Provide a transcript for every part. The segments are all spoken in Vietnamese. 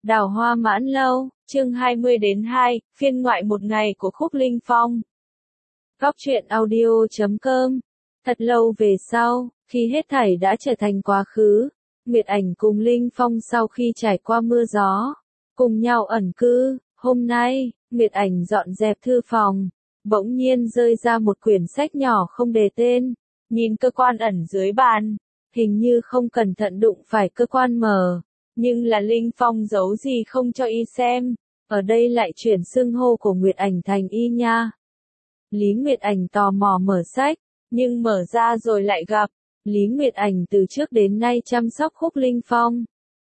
Đào hoa mãn lâu, chương 20-2, phiên ngoại một ngày của Khúc Linh Phong. Góc truyện audio.com. Thật lâu về sau, khi hết thảy đã trở thành quá khứ, Nguyệt Ảnh cùng Linh Phong sau khi trải qua mưa gió, cùng nhau ẩn cư, hôm nay, Nguyệt Ảnh dọn dẹp thư phòng, bỗng nhiên rơi ra một quyển sách nhỏ không đề tên, nhìn cơ quan ẩn dưới bàn, hình như không cẩn thận đụng phải cơ quan mở. Nhưng là Linh Phong giấu gì không cho y xem, ở đây lại chuyển xưng hô của Nguyệt Ảnh thành y nha. Lý Nguyệt Ảnh tò mò mở sách, nhưng mở ra rồi lại gặp, Lý Nguyệt Ảnh từ trước đến nay chăm sóc Khúc Linh Phong.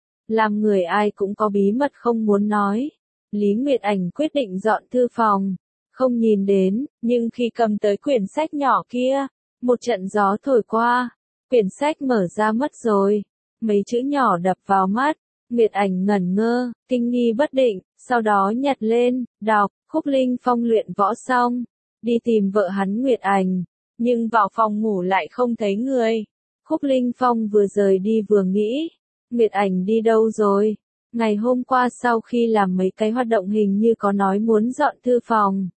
Làm người ai cũng có bí mật không muốn nói, Lý Nguyệt Ảnh quyết định dọn thư phòng, không nhìn đến, nhưng khi cầm tới quyển sách nhỏ kia, một trận gió thổi qua, quyển sách mở ra mất rồi. Mấy chữ nhỏ đập vào mắt, Nguyệt Ảnh ngẩn ngơ, kinh nghi bất định, sau đó nhặt lên, đọc, Khúc Linh Phong luyện võ xong, đi tìm vợ hắn Nguyệt Ảnh, nhưng vào phòng ngủ lại không thấy người. Khúc Linh Phong vừa rời đi vừa nghĩ, Nguyệt Ảnh đi đâu rồi? Ngày hôm qua sau khi làm mấy cái hoạt động hình như có nói muốn dọn thư phòng.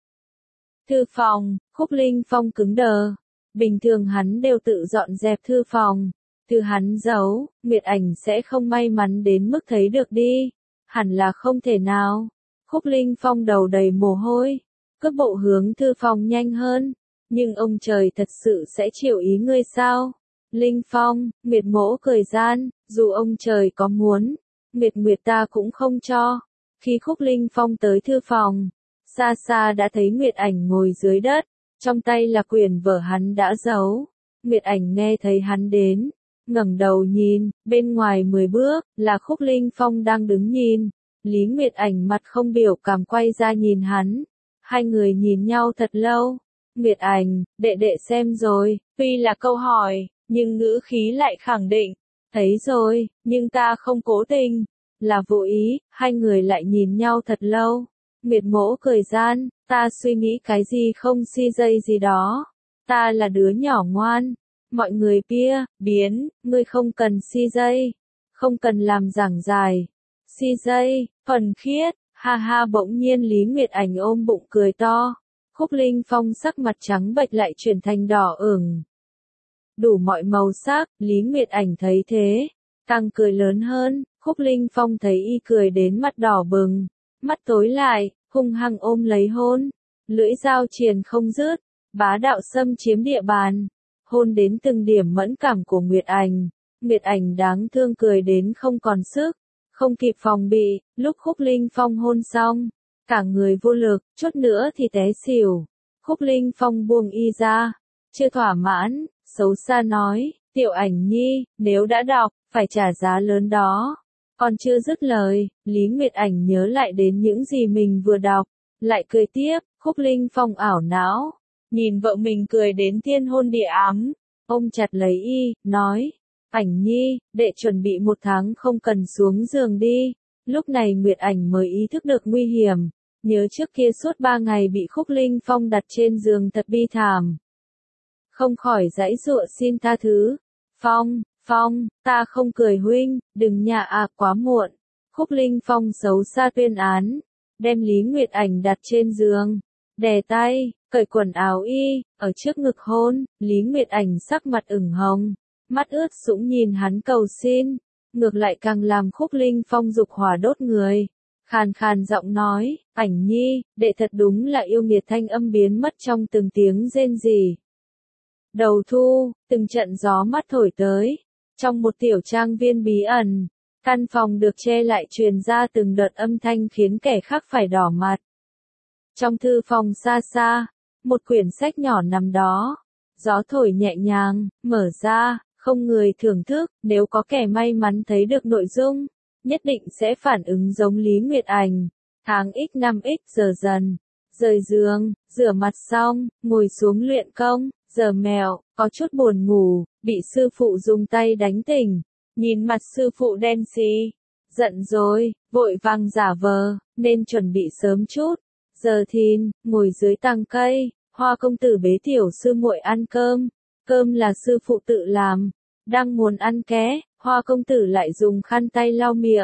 Thư phòng, Khúc Linh Phong cứng đờ, bình thường hắn đều tự dọn dẹp thư phòng. Thư hắn giấu, Nguyệt Ảnh sẽ không may mắn đến mức thấy được đi. Hẳn là không thể nào. Khúc Linh Phong đầu đầy mồ hôi, cước bộ hướng thư phòng nhanh hơn. Nhưng ông trời thật sự sẽ chịu ý ngươi sao? Linh Phong, Nguyệt Mỗ cười gian, dù ông trời có muốn, Nguyệt ta cũng không cho. Khi Khúc Linh Phong tới thư phòng, xa xa đã thấy Nguyệt Ảnh ngồi dưới đất, trong tay là quyển vở hắn đã giấu. Nguyệt Ảnh nghe thấy hắn đến, ngẩng đầu nhìn, bên ngoài 10 bước, là Khúc Linh Phong đang đứng nhìn. Lý Nguyệt Ảnh mặt không biểu cảm quay ra nhìn hắn. Hai người nhìn nhau thật lâu. Nguyệt Ảnh, đệ xem rồi, tuy là câu hỏi, nhưng ngữ khí lại khẳng định. Thấy rồi, nhưng ta không cố tình, là vô ý. Hai người lại nhìn nhau thật lâu. Nguyệt Mỗ cười gian, ta suy nghĩ cái gì không si dây gì đó. Ta là đứa nhỏ ngoan. Mọi người biến, ngươi không cần si dây, không cần làm giảng dài. Si dây, thuần khiết, ha ha. Bỗng nhiên Lý Nguyệt Ảnh ôm bụng cười to. Khúc Linh Phong sắc mặt trắng bệch lại chuyển thành đỏ ửng. Đủ mọi màu sắc, Lý Nguyệt Ảnh thấy thế, càng cười lớn hơn. Khúc Linh Phong thấy y cười đến mặt đỏ bừng, mắt tối lại, hung hăng ôm lấy hôn. Lưỡi dao triền không dứt, bá đạo xâm chiếm địa bàn. Hôn đến từng điểm mẫn cảm của Nguyệt Ảnh. Nguyệt Ảnh đáng thương cười đến không còn sức, không kịp phòng bị, lúc Khúc Linh Phong hôn xong, cả người vô lực, chút nữa thì té xỉu. Khúc Linh Phong buông y ra, chưa thỏa mãn, xấu xa nói, Tiểu Ảnh nhi, nếu đã đọc, phải trả giá lớn đó. Còn chưa dứt lời, Lý Nguyệt Ảnh nhớ lại đến những gì mình vừa đọc, lại cười tiếp. Khúc Linh Phong ảo não, nhìn vợ mình cười đến thiên hôn địa ám, ôm chặt lấy y, nói, Ảnh nhi, đệ chuẩn bị 1 tháng không cần xuống giường đi. Lúc này Nguyệt Ảnh mới ý thức được nguy hiểm, nhớ trước kia suốt 3 ngày bị Khúc Linh Phong đặt trên giường thật bi thảm. Không khỏi giãy giụa xin tha thứ. Phong, ta không cười huynh, đừng nhà quá muộn. Khúc Linh Phong xấu xa tuyên án, đem Lý Nguyệt Ảnh đặt trên giường, đè tay, cởi quần áo y, ở trước ngực hôn. Lý Nguyệt Ảnh sắc mặt ửng hồng, mắt ướt sũng nhìn hắn cầu xin, ngược lại càng làm Khúc Linh Phong dục hỏa đốt người. Khàn khàn giọng nói, Ảnh nhi, đệ thật đúng là yêu nghiệt. Thanh âm biến mất trong từng tiếng rên rỉ. Đầu thu, từng trận gió mát thổi tới, trong một tiểu trang viên bí ẩn, căn phòng được che lại truyền ra từng đợt âm thanh khiến kẻ khác phải đỏ mặt. Trong thư phòng xa xa, một quyển sách nhỏ nằm đó, gió thổi nhẹ nhàng, mở ra, không người thưởng thức. Nếu có kẻ may mắn thấy được nội dung, nhất định sẽ phản ứng giống Lý Nguyệt Ảnh. Tháng x năm x giờ dần, rời giường, rửa mặt xong, ngồi xuống luyện công. Giờ mèo, có chút buồn ngủ, bị sư phụ dùng tay đánh tỉnh. Nhìn mặt sư phụ đen xì, giận rồi, vội vàng giả vờ, nên chuẩn bị sớm chút. Giờ thìn, ngồi dưới tàng cây, Hoa công tử bế tiểu sư muội ăn cơm. Cơm là sư phụ tự làm. Đang muốn ăn ké, Hoa công tử lại dùng khăn tay lau miệng.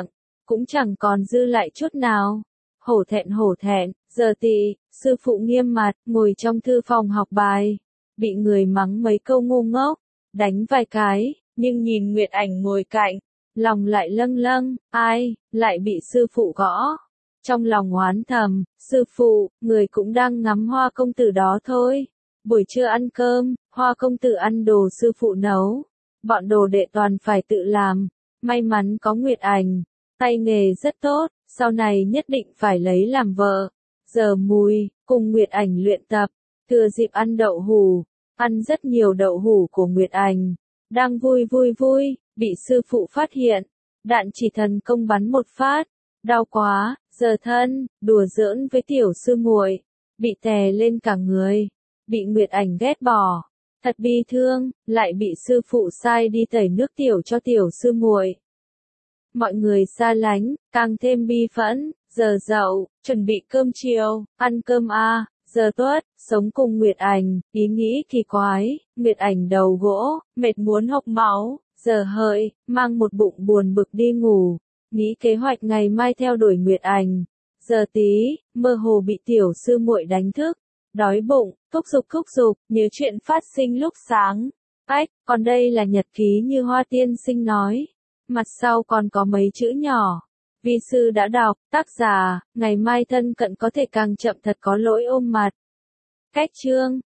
cũng chẳng còn dư lại chút nào. Hổ thẹn, giờ tị, sư phụ nghiêm mặt, ngồi trong thư phòng học bài. Bị người mắng mấy câu ngu ngốc, đánh vài cái, nhưng nhìn Nguyệt Ảnh ngồi cạnh, lòng lại lâng lâng, ai, lại bị sư phụ gõ. Trong lòng oán thầm, sư phụ, người cũng đang ngắm Hoa công tử đó thôi. Buổi trưa ăn cơm, Hoa công tử ăn đồ sư phụ nấu. Bọn đồ đệ toàn phải tự làm. May mắn có Nguyệt Ảnh, tay nghề rất tốt, sau này nhất định phải lấy làm vợ. Giờ mùi, cùng Nguyệt Ảnh luyện tập, thừa dịp ăn đậu hủ, ăn rất nhiều đậu hủ của Nguyệt Ảnh. Đang vui, bị sư phụ phát hiện, đạn chỉ thần công bắn một phát, đau quá, giờ thân, đùa giỡn với tiểu sư muội, bị tè lên cả người, bị Nguyệt Ảnh ghét bỏ, thật bi thương, lại bị sư phụ sai đi tẩy nước tiểu cho tiểu sư muội. Mọi người xa lánh, càng thêm bi phẫn, giờ dậu, chuẩn bị cơm chiều, ăn cơm giờ tuất, sống cùng Nguyệt Ảnh, ý nghĩ kỳ quái, Nguyệt Ảnh đầu gỗ, mệt muốn hộc máu, giờ hợi, mang một bụng buồn bực đi ngủ, nghĩ kế hoạch ngày mai theo đuổi Nguyệt Ảnh. Giờ tí, mơ hồ bị tiểu sư muội đánh thức, đói bụng, thúc giục, nhớ chuyện phát sinh lúc sáng. Ách, còn đây là nhật ký như Hoa tiên sinh nói. Mặt sau còn có mấy chữ nhỏ. Vi sư đã đọc, tác giả, ngày mai thân cận có thể càng chậm thật có lỗi ôm mặt. Cách chương.